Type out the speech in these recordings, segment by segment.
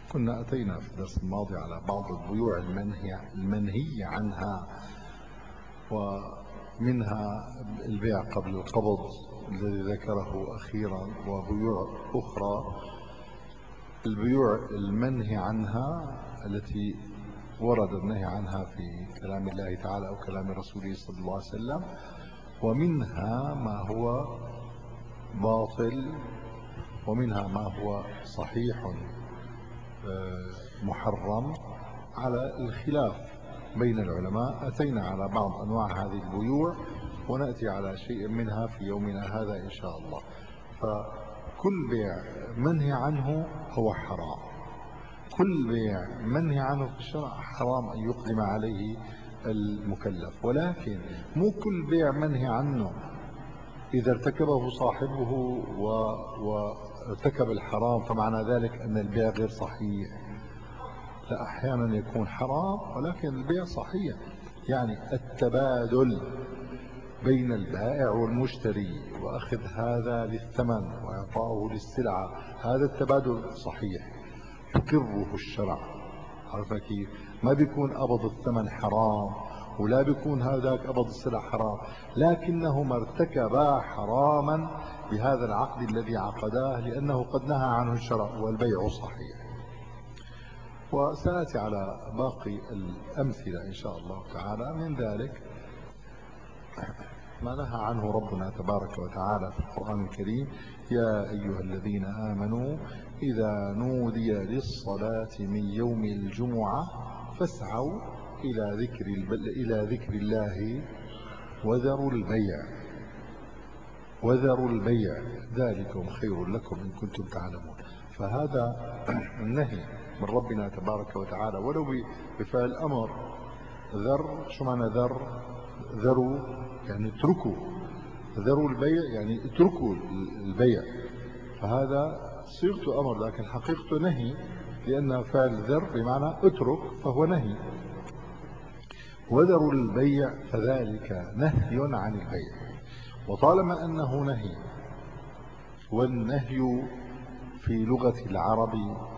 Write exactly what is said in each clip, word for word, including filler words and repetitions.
كنا أتينا في الدرس الماضي على بعض البيوع المنهي, المنهي عنها، ومنها البيع قبل القبض الذي ذكره أخيرا، وبيوع أخرى البيوع المنهي عنها التي ورد النهي عنها في كلام الله تعالى أو كلام رسوله صلى الله عليه وسلم، ومنها ما هو باطل ومنها ما هو صحيح محرم على الخلاف بين العلماء. أتينا على بعض أنواع هذه البيوع ونأتي على شيء منها في يومنا هذا إن شاء الله. فكل بيع منهي عنه هو حرام، كل بيع منهي عنه في الشرع حرام أن يقدم عليه المكلف، ولكن مو كل بيع منهي عنه إذا ارتكبه صاحبه وارتكب الحرام فمعنى ذلك أن البيع غير صحيح. لا، أحيانا يكون حرام ولكن البيع صحيح. يعني التبادل بين البائع والمشتري وأخذ هذا للثمن وإعطاؤه للسلعة، هذا التبادل صحيح يقره الشرع. عرفت كيف؟ ما بيكون قبض الثمن حرام ولا بيكون هذاك قبض السلع حرام، لكنهما ارتكبا حراما بهذا العقد الذي عقداه لأنه قد نهى عنه الشرع والبيع صحيح. وسآتي على باقي الأمثلة إن شاء الله تعالى. من ذلك ما نهى عنه ربنا تبارك وتعالى في القرآن الكريم: يا أيها الذين آمنوا إذا نودي للصلاة من يوم الجمعة فاسعوا إلى ذكر, إلى ذكر الله وذروا البيع وذروا البيع ذلكم خير لكم إن كنتم تعلمون. فهذا النهي من ربنا تبارك وتعالى ولو بفعل أمر. ذر، شو معنى ذر؟ ذروا يعني اتركوا، ذروا البيع يعني اتركوا البيع، فهذا صيغته أمر لكن حقيقته نهي، لأن فعل ذر بمعنى اترك فهو نهي. وذروا البيع فذلك نهي عن البيع. وطالما أنه نهي، والنهي في لغة العرب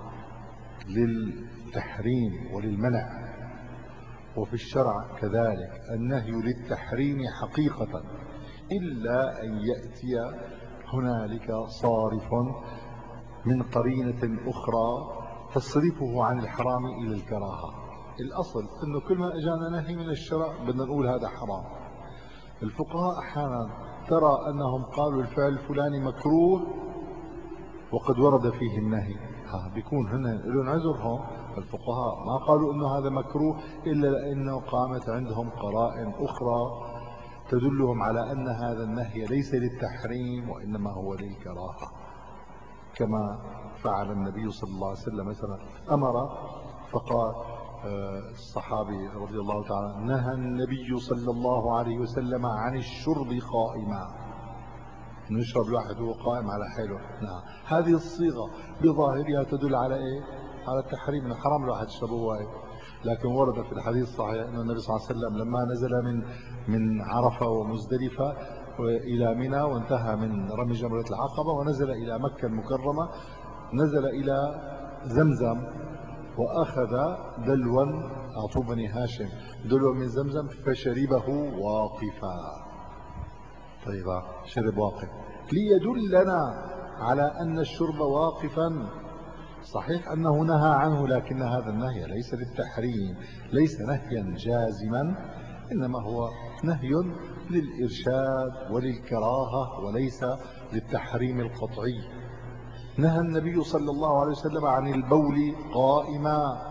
للتحريم وللمنع، وفي الشرع كذلك النهي للتحريم حقيقة، إلا أن يأتي هنالك صارف من قرينة أخرى تصرفه عن الحرام إلى الكراهة. الأصل أنه كل ما أجانا نهي من الشرع بدنا نقول هذا حرام. الفقهاء أحيانا ترى أنهم قالوا الفعل الفلاني مكروه وقد ورد فيه النهي، ها بيكون هنا لهم عذرهم. الفقهاء ما قالوا انه هذا مكروه الا لانه قامت عندهم قرائن اخرى تدلهم على ان هذا النهي ليس للتحريم وانما هو للكراهه، كما فعل النبي صلى الله عليه وسلم. مثلا امر فقال الصحابي رضي الله تعالى: نهى النبي صلى الله عليه وسلم عن الشرب قائما، نشرب الواحد وهو قائم على حاله. نعم، هذه الصيغة بظاهرها تدل على ايه؟ على التحريم، من حرام الواحد يشربه واحد. لكن ورد في الحديث الصحيح ان النبي صلى الله عليه وسلم لما نزل من من عرفة ومزدلفة الى منى وانتهى من رمي جمرة العقبة ونزل الى مكة المكرمة، نزل الى زمزم واخذ دلوا، اعطوه بني هاشم دلوا من زمزم فشربه واقفا. طيب، شرب واقف ليدلنا على أن الشرب واقفا صحيح أنه نهى عنه، لكن هذا النهي ليس للتحريم، ليس نهيا جازما، إنما هو نهي للإرشاد وللكراهة وليس للتحريم القطعي. نهى النبي صلى الله عليه وسلم عن البول قائما،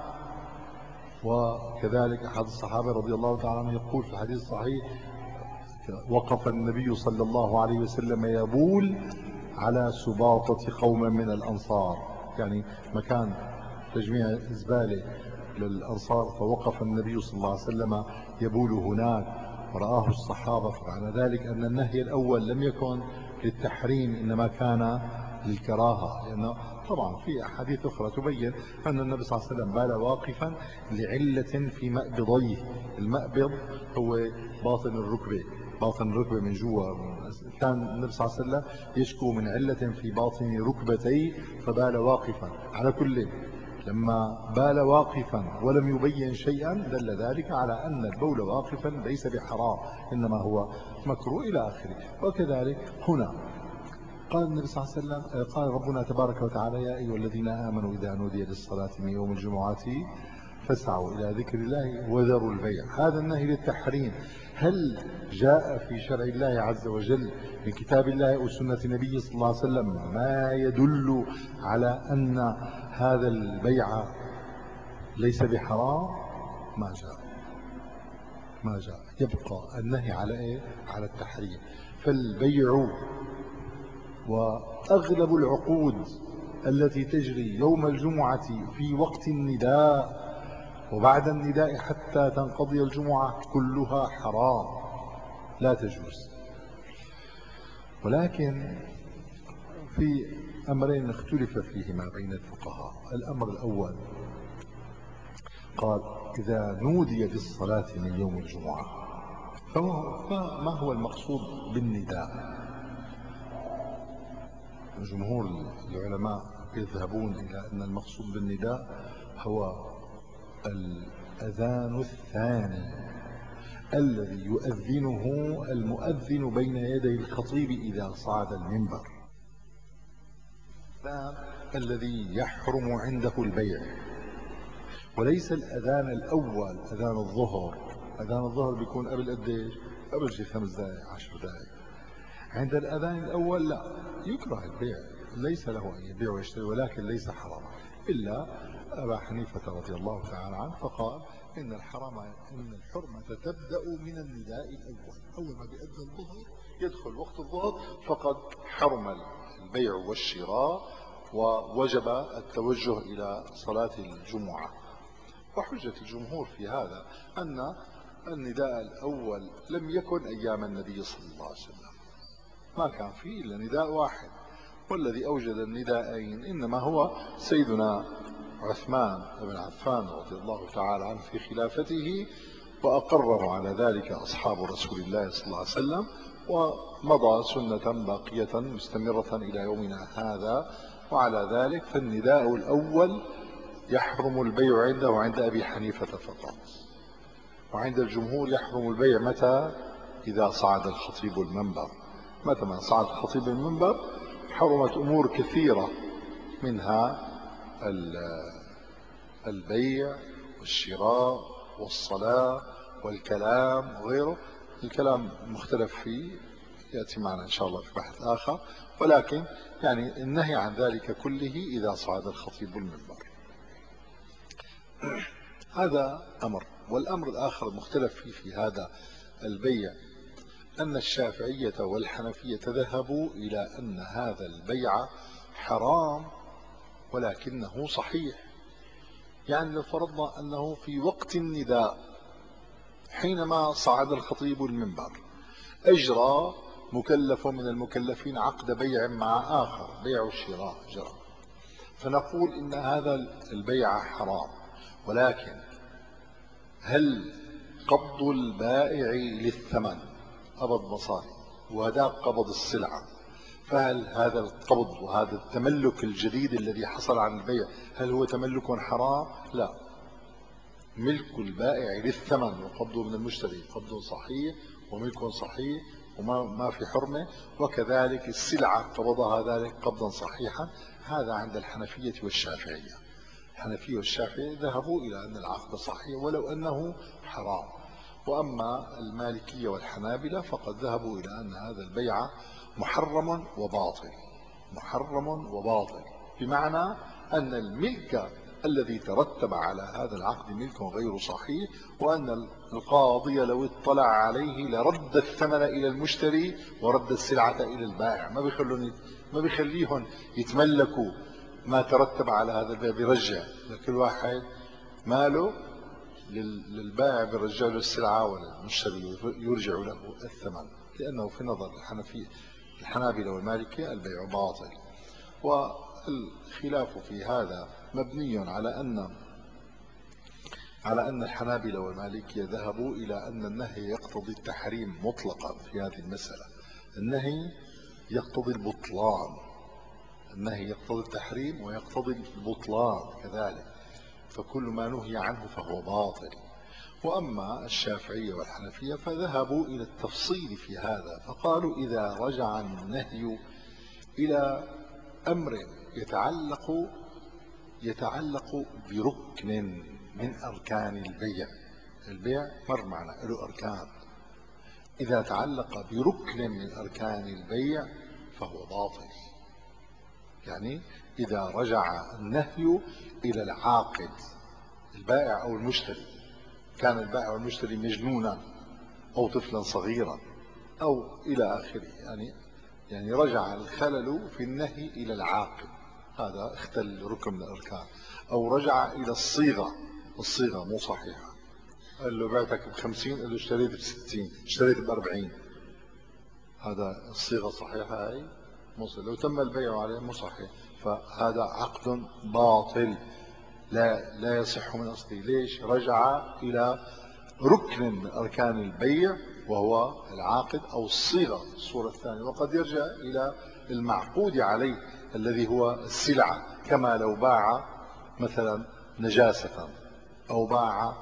وكذلك أحد الصحابة رضي الله تعالى عنه يقول في الحديث الصحيح: وقف النبي صلى الله عليه وسلم يبول على سباطة قوم من الأنصار، يعني مكان تجميع الزبالة للأنصار، فوقف النبي صلى الله عليه وسلم يبول هناك ورآه الصحابة، فمعنى ذلك أن النهي الأول لم يكن للتحريم إنما كان للكراهة، لأنه طبعا في أحاديث أخرى تبين أن النبي صلى الله عليه وسلم بال واقفا لعلة في مأبضيه. المأبض هو باطن الركبة، باطن الركبة من جوا. كان النبي صلى الله عليه وسلم يشكو من علة في باطن ركبتيه فبال واقفا. على كل لما بال واقفا ولم يبين شيئا دل ذلك على أن البول واقفا ليس بحرام، إنما هو مكروه إلى آخره. وكذلك هنا قال النبي صلى الله عليه وسلم، قال ربنا تبارك وتعالى: يا أيها الذين آمنوا إذا نودي للصلاة من يوم الجمعة فاسعوا إلى ذكر الله وذروا البيع. هذا النهي للتحريم. هل جاء في شرع الله عز وجل من كتاب الله أو سنة النبي صلى الله عليه وسلم ما يدل على أن هذا البيع ليس بحرام؟ ما جاء ما جاء يبقى النهي على إيه؟ على التحريم. فالبيع وأغلب العقود التي تجري يوم الجمعة في وقت النداء وبعد النداء حتى تنقضي الجمعة كلها حرام لا تجوز. ولكن في أمرين اختلف فيهما بين الفقهاء. الأمر الأول قال: إذا نودي بالصلاة من يوم الجمعة فما هو المقصود بالنداء؟ جمهور العلماء يذهبون إلى أن المقصود بالنداء هو الأذان الثاني الذي يؤذنه المؤذن بين يدي الخطيب إذا صعد المنبر، الذي يحرم عنده البيع، وليس الأذان الأول أذان الظهر. أذان الظهر بيكون قبل قديش؟ قبل شي خمس دقائق عشر دقائق. عند الأذان الأول لا يكره البيع، ليس له أن يبيع ويشتري، ولكن ليس حرام، إلا أبا حنيفة رضي الله تعالى عنه فقال إن الحرام إن الحرمة تبدأ من النداء الأول. أول ما بيأذن الظهر يدخل وقت الظهر فقد حرم البيع والشراء ووجب التوجه إلى صلاة الجمعة. وحجة الجمهور في هذا أن النداء الأول لم يكن أيام النبي صلى الله عليه وسلم، ما كان فيه إلا نداء واحد، والذي أوجد النداءين إنما هو سيدنا عثمان بن عفان رضي الله تعالى عنه في خلافته، وأقره على ذلك أصحاب رسول الله صلى الله عليه وسلم، ومضى سنة باقية مستمرة إلى يومنا هذا. وعلى ذلك فالنداء الأول يحرم البيع عنده وعند أبي حنيفة فقط، وعند الجمهور يحرم البيع متى؟ إذا صعد الخطيب المنبر. متى ما صعد الخطيب المنبر حرمت أمور كثيرة، منها البيع والشراء والصلاة والكلام وغيره. الكلام مختلف فيه يأتي معنا إن شاء الله في بحث آخر، ولكن يعني النهي عن ذلك كله إذا صعد الخطيب المنبر. هذا أمر. والأمر الآخر المختلف فيه في هذا البيع أن الشافعية والحنفية ذهبوا إلى أن هذا البيع حرام ولكنه صحيح. يعني لو فرضنا أنه في وقت النداء حينما صعد الخطيب المنبر أجرى مكلف من المكلفين عقد بيع مع آخر، بيع وشراء جرى، فنقول إن هذا البيع حرام. ولكن هل قبض البائع للثمن قبض مصاري وهذا قبض السلعة، فهل هذا القبض وهذا التملك الجديد الذي حصل عن البيع هل هو تملك حرام؟ لا، ملك البائع للثمن وقبضه من المشتري قبض صحيح وملك صحيح وما ما في حرمة، وكذلك السلعة قبضها ذلك قبضا صحيحا. هذا عند الحنفية والشافعية. الحنفية والشافعية ذهبوا إلى أن العقد صحيح ولو أنه حرام. وأما المالكية والحنابلة فقد ذهبوا إلى أن هذا البيع محرم وباطل، محرم وباطل، بمعنى أن الملك الذي ترتب على هذا العقد ملك غير صحيح، وأن القاضي لو اطلع عليه لرد الثمن إلى المشتري ورد السلعة إلى البائع. ما بيخلون ما بيخليهم يتملكوا ما ترتب على هذا البيع، بيرجع لكل واحد ماله للبائع، بيرجع له السلعة وللمشتري يرجع له الثمن، لأنه في نظر الحنفية الحنابلة والمالكية البيع باطل. والخلاف في هذا مبني على أن على أن الحنابلة والمالكية ذهبوا إلى أن النهي يقتضي التحريم مطلقا في هذه المسألة. النهي يقتضي البطلان، النهي يقتضي التحريم ويقتضي البطلان كذلك، فكل ما نهي عنه فهو باطل. وأما الشافعية والحنفية فذهبوا إلى التفصيل في هذا، فقالوا إذا رجع النهي إلى أمر يتعلق يتعلق بركن من أركان البيع، البيع مر معنا له أركان، إذا تعلق بركن من أركان البيع فهو باطل. يعني إذا رجع النهي إلى العاقد البائع أو المشتري، كان البائع والمشتري مجنونا أو طفلا صغيرا أو إلى آخره، يعني يعني رجع الخلل في النهي إلى العاقل، هذا اختل ركن من الأركان. أو رجع إلى الصيغة، الصيغة مو صحيحة، قال له بعتك بخمسين، قال له اشتريت بستين، اشتريت بأربعين، هذا الصيغة صحيحة هاي مو صحيح، لو تم البيع عليه مو صحيح، فهذا عقد باطل لا لا يصح من أصله. ليش؟ رجع إلى ركن من أركان البيع وهو العاقد أو الصيغة، الصورة الثانية. وقد يرجع إلى المعقود عليه الذي هو السلعة، كما لو باع مثلا نجاسة أو باع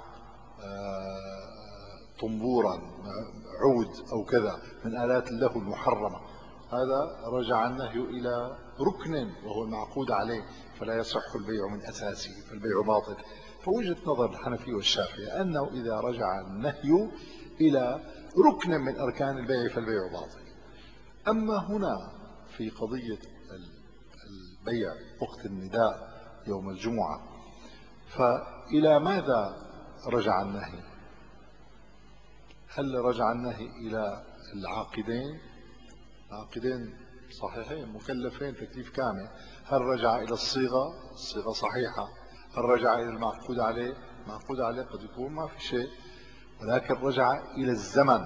طنبورا عود أو كذا من آلات له المحرمة، هذا رجع النهي إلى ركن وهو المعقود عليه، فلا يصح البيع من أساسه، فالبيع باطل. فوجهة نظر الحنفي والشافعي أنه إذا رجع النهي إلى ركن من أركان البيع فالبيع باطل. أما هنا في قضية البيع وقت النداء يوم الجمعة، فإلى ماذا رجع النهي؟ هل رجع النهي إلى العاقدين؟ العاقدين صحيحين مكلفين تكليف كامل. هل رجع إلى الصيغة؟ الصيغة صحيحة. هل رجع إلى المعقود عليه؟ المعقود عليه قد يكون ما في شيء، ولكن رجع إلى الزمن،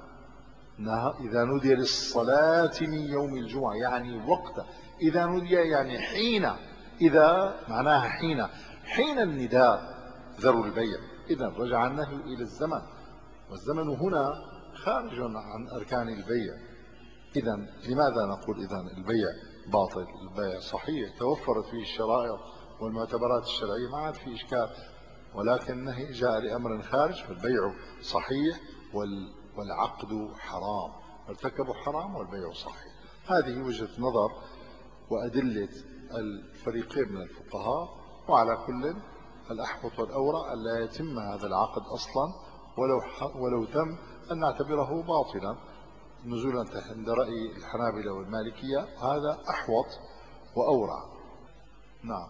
إذا نودي للصلاة من يوم الجمعة، يعني وقت، إذا نودي يعني حين، إذا معناها حين، حين النداء ذروا البيع، إذا رجع النهي إلى الزمن، والزمن هنا خارج عن أركان البيع. إذا لماذا نقول إذا البيع باطل؟ البيع صحيح، توفرت فيه الشرائع والمعتبرات الشرعية، ما عاد في إشكال، ولكن النهي جاء لأمر خارج، فالبيع صحيح والعقد حرام، ارتكبوا حرام والبيع صحيح. هذه وجهة نظر وأدلة الفريقين من الفقهاء. وعلى كل الأحوط والأورع أن لا يتم هذا العقد أصلا، ولو ولو تم أن نعتبره باطلا نزولا عند رأي الحنابلة والمالكية، هذا أحوط وأورع. نعم،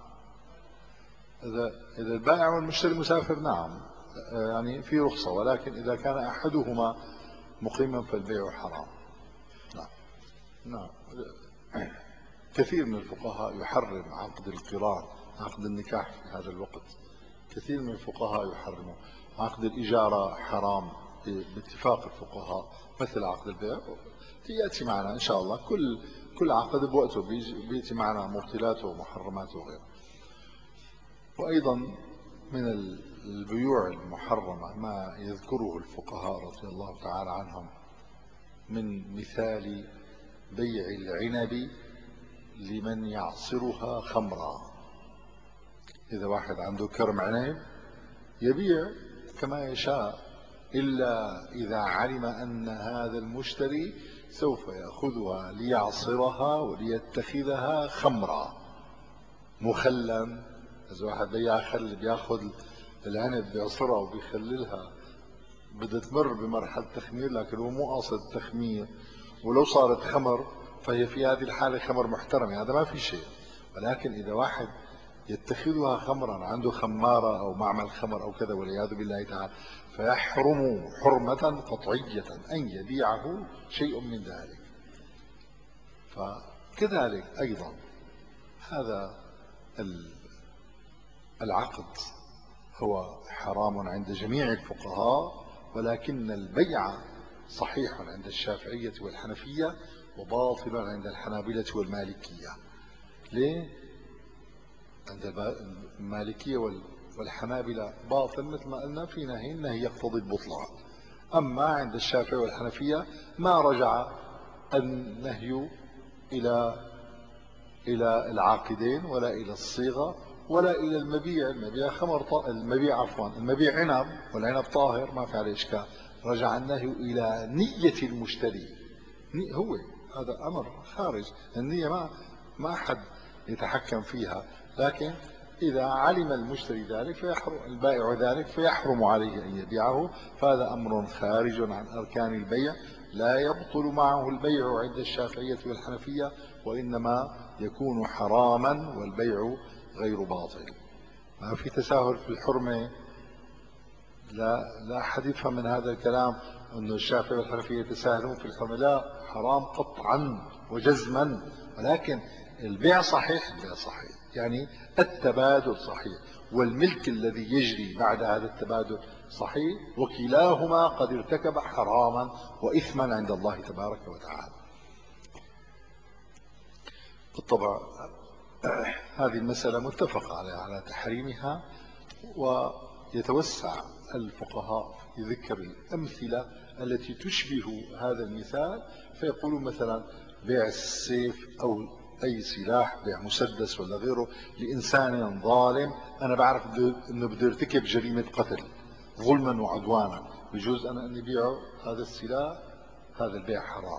إذا إذا البائع والمشتري مسافر نعم يعني في رخصة، ولكن إذا كان أحدهما مقيما فالبيع حرام. نعم. نعم، كثير من الفقهاء يحرم عقد القران، عقد النكاح في هذا الوقت، كثير من الفقهاء يحرمه. عقد الإجارة حرام باتفاق الفقهاء، مثل عقد البيع يأتي معنا إن شاء الله، كل كل عقد بوقته بيأتي معنا مبطلاته ومحرماته وغيره. وأيضا من البيوع المحرمة ما يذكره الفقهاء رضي الله تعالى عنهم، من مثال بيع العنب لمن يعصرها خمرا. إذا واحد عنده كرم عنب يبيع كما يشاء، إلا إذا علم أن هذا المشتري سوف يأخذها ليعصرها وليتخذها خمرا مخلا. إذا واحد بياع خل بياخذ العنب بيعصرها وبيخللها، بدها تمر بمرحلة تخمير، لكن هو مو قاصد تخمير، ولو صارت خمر فهي في هذه الحالة خمر محترمة، هذا ما في شيء. ولكن إذا واحد يتخذها خمرا، عنده خمارة أو معمل خمر أو كذا والعياذ بالله تعالى، فيحرم حرمة قطعية أن يبيعه شيء من ذلك. فكذلك أيضا هذا العقد هو حرام عند جميع الفقهاء، ولكن البيع صحيح عند الشافعية والحنفية وباطل عند الحنابلة والمالكية. ليه؟ عند المالكية والحنابلة باطل مثل ما قلنا في نهي، النهي يقتضي البطلان. أما عند الشافعي والحنفية ما رجع النهي إلى إلى العاقدين ولا إلى الصيغة ولا إلى المبيع. المبيع خمر ط... المبيع عفوا المبيع عنب، والعنب طاهر ما في عليه إشكال. رجع النهي إلى نية المشتري. هو هذا أمر خارج النية، ما ما أحد يتحكم فيها، لكن إذا علم المشتري ذلك فيحرم البائع ذلك فيحرم عليه أن يبيعه، فهذا أمر خارج عن أركان البيع، لا يبطل معه البيع عند الشافعية والحنفية، وإنما يكون حراما والبيع غير باطل. ما في تساهل في الحرمة. لا لا أحد يفهم من هذا الكلام أن الشافعي والحنفية يتساهلون في الحرمة، لا، حرام قطعا وجزما، ولكن البيع صحيح. البيع صحيح يعني التبادل صحيح، والملك الذي يجري بعد هذا التبادل صحيح، وكلاهما قد ارتكب حراما وإثما عند الله تبارك وتعالى. بالطبع هذه المسألة متفق عليها على تحريمها، ويتوسع الفقهاء في ذكر الأمثلة التي تشبه هذا المثال، فيقولون مثلا بيع السيف أو أي سلاح، بيع مسدس ولا غيره لإنسان ظالم، أنا بعرف أنه بده يرتكب جريمة قتل ظلما وعدوانا، بجوز أنا أني بيعه هذا السلاح، هذا البيع حرام.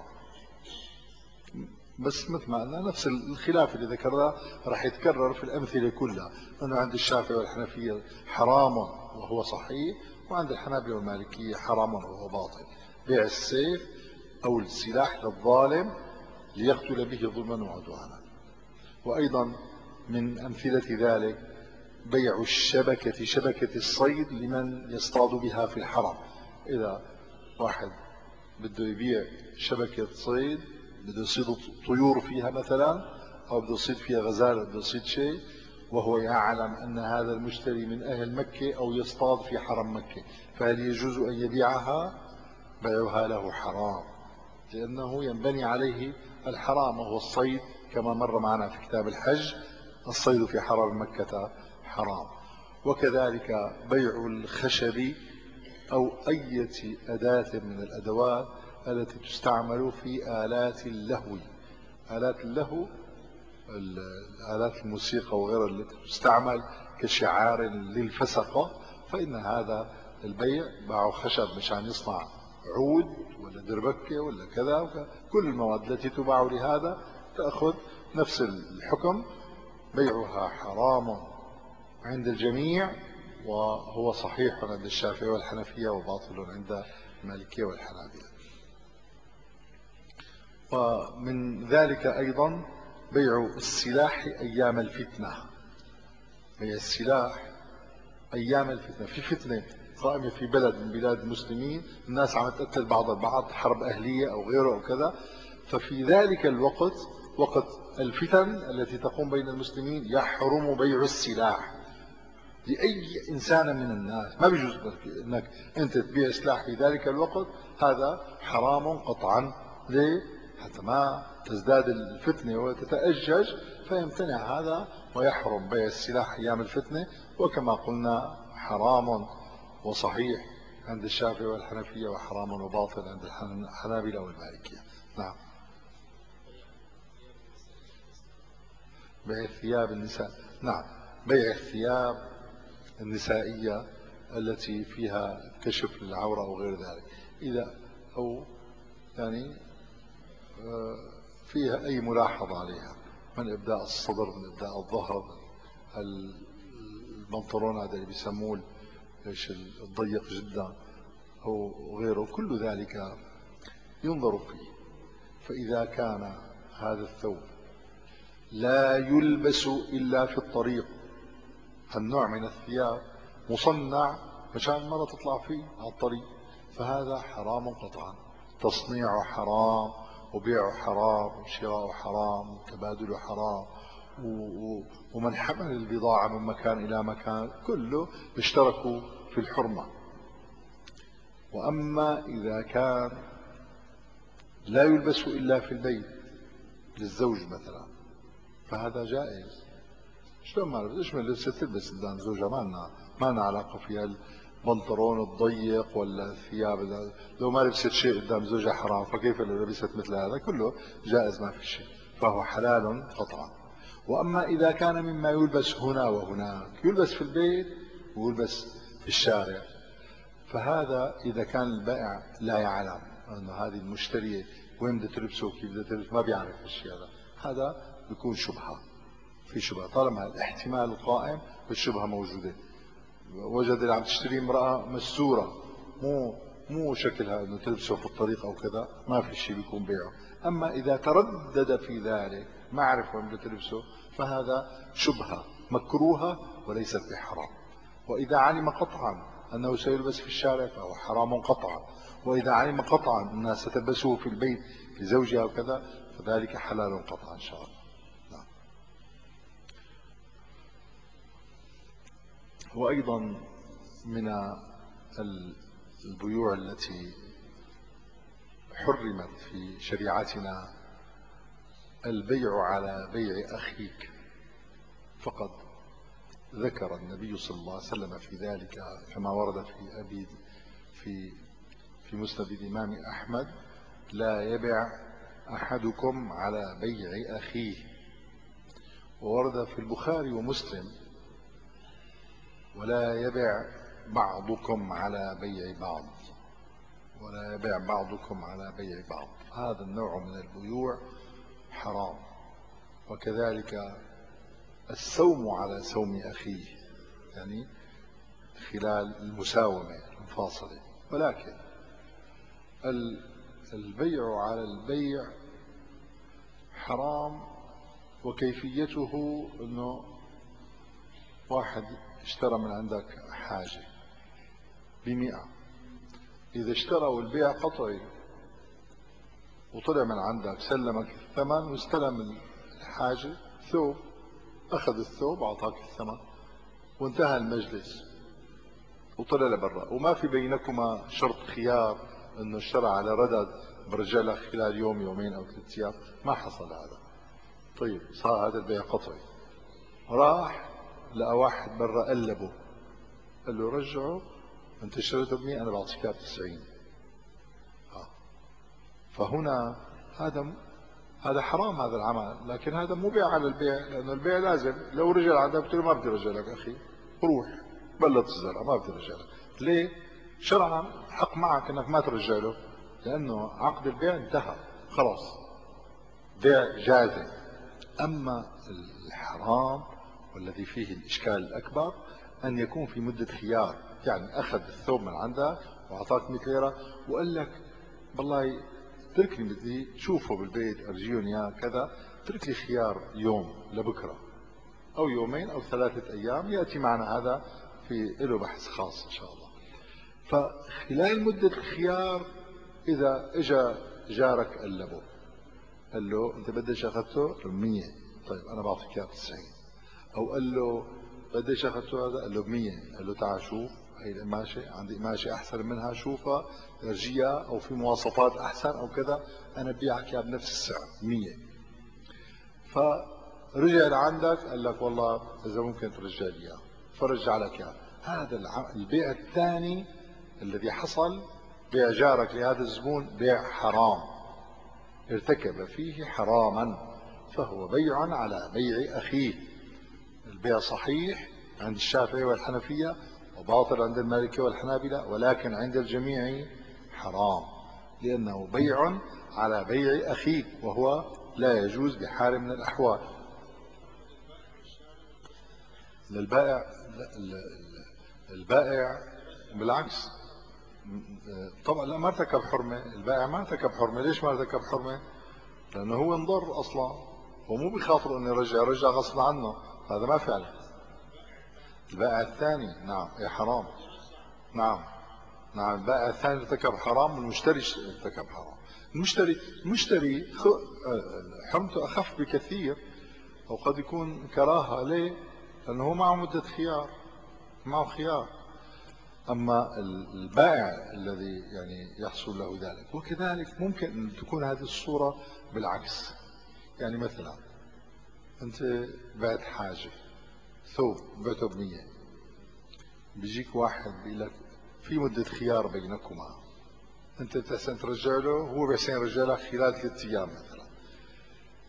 بس مثل ما قلنا نفس الخلاف اللي ذكرناه راح يتكرر في الأمثلة كلها، أنه عند الشافعي والحنفية حرام وهو صحيح، وعند الحنابلة والمالكية حرام وهو باطل. بيع السيف أو السلاح للظالم ليقتل به ظلما وعدوانا. وأيضا من أمثلة ذلك بيع الشبكة، شبكة الصيد لمن يصطاد بها في الحرم. إذا واحد بده يبيع شبكة صيد، بده يصيد طيور فيها مثلا، أو بده يصيد فيها غزال، بده يصيد شيء، وهو يعلم أن هذا المشتري من أهل مكة أو يصطاد في حرم مكة، فهل يجوز أن يبيعها؟ بيعها له حرام، لأنه ينبني عليه الحرام، وهو الصيد كما مر معنا في كتاب الحج، الصيد في حرم مكة حرام. وكذلك بيع الخشب أو أي أداة من الأدوات التي تستعمل في آلات اللهو. آلات اللهو آلات الموسيقى وغيرها التي تستعمل كشعار للفسقة، فإن هذا البيع باع خشب مشان يصنع عود ولا دربكة ولا كذا، كل المواد التي تباع لهذا تأخذ نفس الحكم، بيعها حرام عند الجميع، وهو صحيح عند الشافعي والحنفية وباطل عند المالكية والحنابلة. ومن ذلك أيضا بيع السلاح أيام الفتنة. بيع السلاح أيام الفتنة، في فتنة قائمة في بلد من بلاد المسلمين، الناس عم تقتل بعض البعض، حرب أهلية أو غيره أو كذا، ففي ذلك الوقت وقت الفتن التي تقوم بين المسلمين يحرم بيع السلاح لأي إنسان من الناس. ما بيجوز أنك أنت تبيع سلاح في ذلك الوقت، هذا حرام قطعا. ليه؟ حتى ما تزداد الفتنة وتتأجج، فيمتنع هذا ويحرم بيع السلاح أيام الفتنة. وكما قلنا حرام وصحيح عند الشافعي والحنفية، وحرام وباطل عند الحنابلة والمالكية. نعم. بيع الثياب النساء، نعم، بيع الثياب النسائية التي فيها كشف للعورة أو غير ذلك، إذا أو يعني فيها أي ملاحظة عليها، من إبداء الصدر، من إبداء الظهر، البنطلون هذا اللي بيسموه ايش الضيق جدا أو غيره، كل ذلك ينظر فيه. فإذا كان هذا الثوب لا يلبس إلا في الطريق، هالنوع من الثياب مصنع مشان المرأة تطلع فيه على الطريق، فهذا حرام قطعا، تصنيعه حرام، وبيعه حرام، وشراءه حرام، وتبادله حرام، ومن حمل البضاعة من مكان إلى مكان كله اشتركوا في الحرمة. وأما إذا كان لا يلبس إلا في البيت للزوج مثلا، فهذا جائز. شلون ما لبس؟ ايش من لبسه تلبس قدام زوجها، ما لنا ما لنا علاقه فيها البنطلون الضيق ولا الثياب، لو ما لبست شيء قدام زوجها حرام، فكيف لو لبست مثل هذا؟ كله جائز ما في شيء، فهو حلال قطعا. وأما إذا كان مما يلبس هنا وهناك، يلبس في البيت ويلبس في الشارع، فهذا إذا كان البائع لا يعلم أن هذه المشترية وين بدها تلبسه وكيف بدها تلبسه، ما بيعرف الشيء هذا، هذا بيكون شبهة، في شبهة. طالما الاحتمال القائم والشبهة موجودة، وجد اللي عم تشتري امرأة مستورة، مو مو شكلها انه تلبسه في الطريق او كذا، ما في شيء بيكون بيعه. اما اذا تردد في ذلك، ما عرف وين بده تلبسه، فهذا شبهة مكروهة وليست بحرام. واذا علم قطعا انه سيلبس في الشارع فهو حرام قطعا، واذا علم قطعا انها ستلبسه في البيت لزوجها وكذا فذلك حلال قطعا ان شاء الله. نعم. وايضا من البيوع التي حرمت في شريعتنا البيع على بيع أخيك، فقد ذكر النبي صلى الله عليه وسلم في ذلك كما ورد في أبي في في مسند الإمام أحمد: لا يبع أحدكم على بيع أخيه. وورد في البخاري ومسلم: ولا يبع بعضكم على بيع بعض، ولا يبيع بعضكم على بيع بعض. هذا النوع من البيوع حرام. وكذلك السوم على سوم أخيه، يعني خلال المساومة المفاصلة. ولكن البيع على البيع حرام، وكيفيته انه واحد اشترى من عندك حاجة بمئة، إذا اشترى والبيع قطعي وطلع من عندك سلمك الثمن واستلم الحاجة ثوب، أخذ الثوب وأعطاك الثمن وانتهى المجلس وطلع لبرا، وما في بينكما شرط خيار انه اشترى على ردد برجع لك خلال يوم يومين او ثلاث ايام، ما حصل هذا. طيب صار هذا البيع قطعي، راح لقى واحد برا قلبه، قال له رجعه، انت اشتريته ب مئة انا بعطيك اياه ب تسعين. آه. فهنا هذا هذا حرام هذا العمل، لكن هذا مو بيع على البيع، لانه البيع لازم لو رجع عندك قلت له ما بدي ارجع لك اخي، روح بلط الزرع ما بدي ارجع لك. ليه؟ شرعا حق معك انك ما ترجع له، لانه عقد البيع انتهى خلاص، بيع جازم. اما الحرام والذي فيه الاشكال الاكبر ان يكون في مده خيار، يعني اخذ الثوب من عندك واعطاك مئة ليره وقال لك والله اتركني بدي تشوفه بالبيت ارجيهم اياه كذا، اترك لي خيار يوم لبكره او يومين او ثلاثه ايام، ياتي معنا هذا في له بحث خاص ان شاء الله. فخلال مده الخيار اذا اجى جارك قلبه قال له انت قديش اخذته؟ قال له مئة. طيب انا بعطيك اياه ب تسعين. او قال له قديش اخذته هذا؟ قال له ب مئة. قال له تعال شوف هي القماشه، عندي قماشه احسن منها شوفها ارجيها، او في مواصفات احسن او كذا، انا ببيعك اياها بنفس السعر مئة. فرجع لعندك قال لك والله اذا ممكن ترجع لي اياه، فرجع لك اياه. هذا البيع الثاني الذي حصل، بيع جارك لهذا الزبون، بيع حرام، ارتكب فيه حراما، فهو بيع على بيع اخيه. البيع صحيح عند الشافعي والحنفية وباطل عند المالكية والحنابلة، ولكن عند الجميع حرام، لأنه بيع على بيع أخيك، وهو لا يجوز بحال من الأحوال. للبائع البائع بالعكس طبعا لا، ما ارتكب حرمة، البائع ما ارتكب حرمة. ليش ما ارتكب حرمة؟ لأنه هو انضر أصلا، هو مو بخاطره أنه يرجع، يرجع غصب عنه، هذا ما فعل. البائع الثاني نعم يا حرام، نعم نعم البائع الثاني ارتكب حرام والمشتري ارتكب حرام. المشتري المشتري حرمته أخف بكثير، أو قد يكون كراهة. ليه؟ لأنه هو معه مدة خيار، معه خيار. أما البائع الذي يعني يحصل له ذلك. وكذلك ممكن أن تكون هذه الصورة بالعكس، يعني مثلا أنت بعت حاجة ثوب بعته بمية، بيجيك واحد بيقول لك في مدة خيار بينكما، أنت بتحسن ترجع له، هو بيحسن يرجع لك خلال ثلاثة أيام مثلا،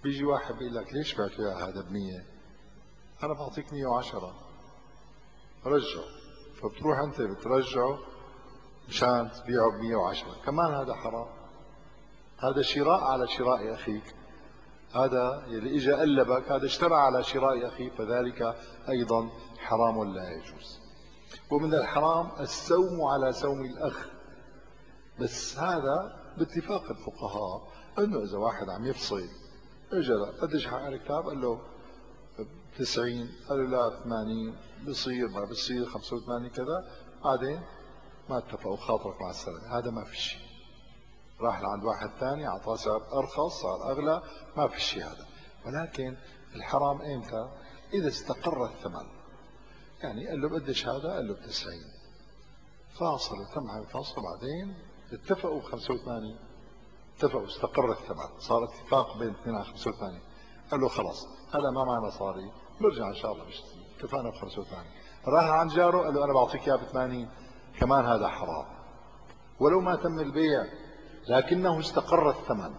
بيجي واحد بيقول لك ليش بعت لي هذا بمية؟ أنا بعطيك مية وعشرة، رجعه. فبتروح أنت بترجعه مشان تبيعه بمية وعشرة، كمان هذا حرام. هذا شراء على شراء أخيك، هذا يلي إجا قلبك هذا اشترى على شراء أخيه، فذلك أيضا حرام لا يجوز. ومن الحرام السوم على سوم الأخ، بس هذا باتفاق الفقهاء أنه إذا واحد عم يفصل اجى قديش حق الكتاب قال له تسعين، قال له لا ثمانين، بصير ما بصير خمسة وثمانين كذا، بعدين ما اتفقوا خاطرك مع السلامة، هذا ما في شيء. راح لعند واحد ثاني اعطاه سعر ارخص صار اغلى، ما في شيء هذا. ولكن الحرام امتى؟ اذا استقر الثمن. يعني قال له بديش هذا، قال له ب تسعين، فاصل تم على الفاصل، بعدين اتفقوا ب خمسة وثمانين، اتفقوا استقر الثمن، صار اتفاق بين الاثنين على خمسة وثمانين، قال له خلاص هذا ما معنا مصاري، برجع ان شاء الله بشتري، اتفقنا ب خمسة وثمانين. راح عند جاره قال له انا بعطيك اياه ب ثمانين، كمان هذا حرام ولو ما تم البيع، لكنه استقر الثمن.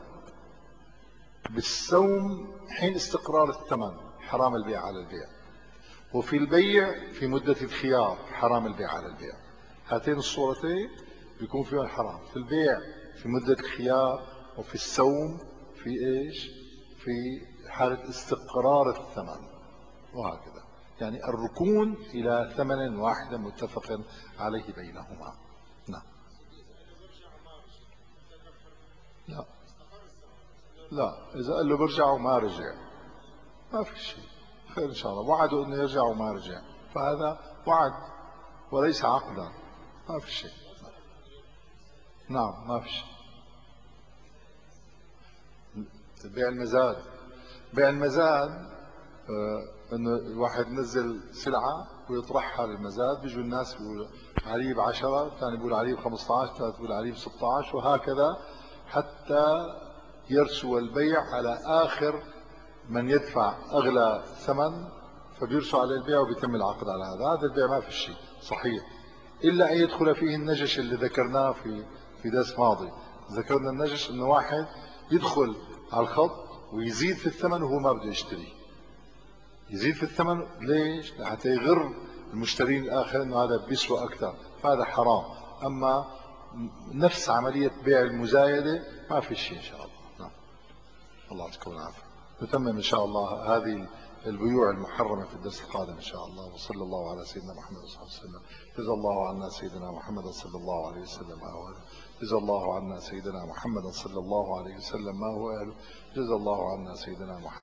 بالسوم حين استقرار الثمن حرام البيع على البيع، وفي البيع في مدة الخيار حرام البيع على البيع. هاتين الصورتين بيكون فيها الحرام، في البيع في مدة الخيار، وفي السوم في ايش؟ في حالة استقرار الثمن، وهكذا. يعني الركون إلى ثمن واحد متفق عليه بينهما. نعم. لا لا، إذا قال له برجع وما رجع ما في شيء، خير إن شاء الله. وعدوا إنه يرجع وما رجع، فهذا وعد وليس عقدا، ما في شيء. نعم ما في شيء. بيع المزاد، بيع المزاد آه انه الواحد ينزل سلعه ويطرحها للمزاد، بيجوا الناس بيقولوا عليه ب عشرة، الثاني بيقول عليه ب خمسة عشر، الثالث بيقول عليه ب ستة عشر، وهكذا حتى يرسو البيع على اخر من يدفع اغلى ثمن، فبيرسوا عليه البيع وبيتم العقد على هذا. هذا البيع ما في شيء صحيح، الا ان يدخل فيه النجش اللي ذكرناه في في درس ماضي. ذكرنا النجش انه واحد يدخل على الخط ويزيد في الثمن وهو ما بده يشتري، يزيد في الثمن ليش؟ لحتى يغر المشترين الاخر انه هذا بيسوى اكثر، فهذا حرام. اما نفس عمليه بيع المزايده ما في شيء ان شاء الله. نعم. الله يعطيكم العافيه. نتمم ان شاء الله هذه البيوع المحرمه في الدرس القادم ان شاء الله. وصلى الله على سيدنا محمد صلى الله عليه وسلم. جزا الله عنا سيدنا محمد صلى الله عليه وسلم ما هو أهله. جزا الله عنا سيدنا محمد صلى الله عليه وسلم ما هو أهله. جزا الله عنا سيدنا محمد